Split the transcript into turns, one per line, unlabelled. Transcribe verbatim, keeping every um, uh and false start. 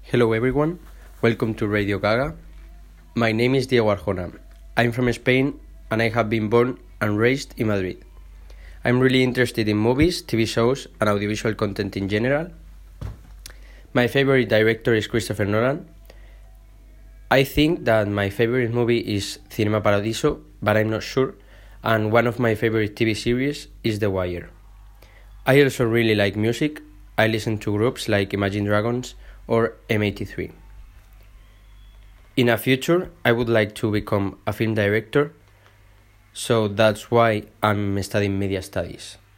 Hello everyone, welcome to Radio Gaga. My name is Diego Arjona. I'm from Spain and I have been born and raised in Madrid. I'm really interested in movies, T V shows and audiovisual content in general. My favorite director is Christopher Nolan. I think that my favorite movie is Cinema Paradiso, but I'm not sure, and one of my favorite T V series is The Wire. I also really like music. I listen to groups like Imagine Dragons or M eighty-three. In the future, I would like to become a film director, so that's why I'm studying media studies.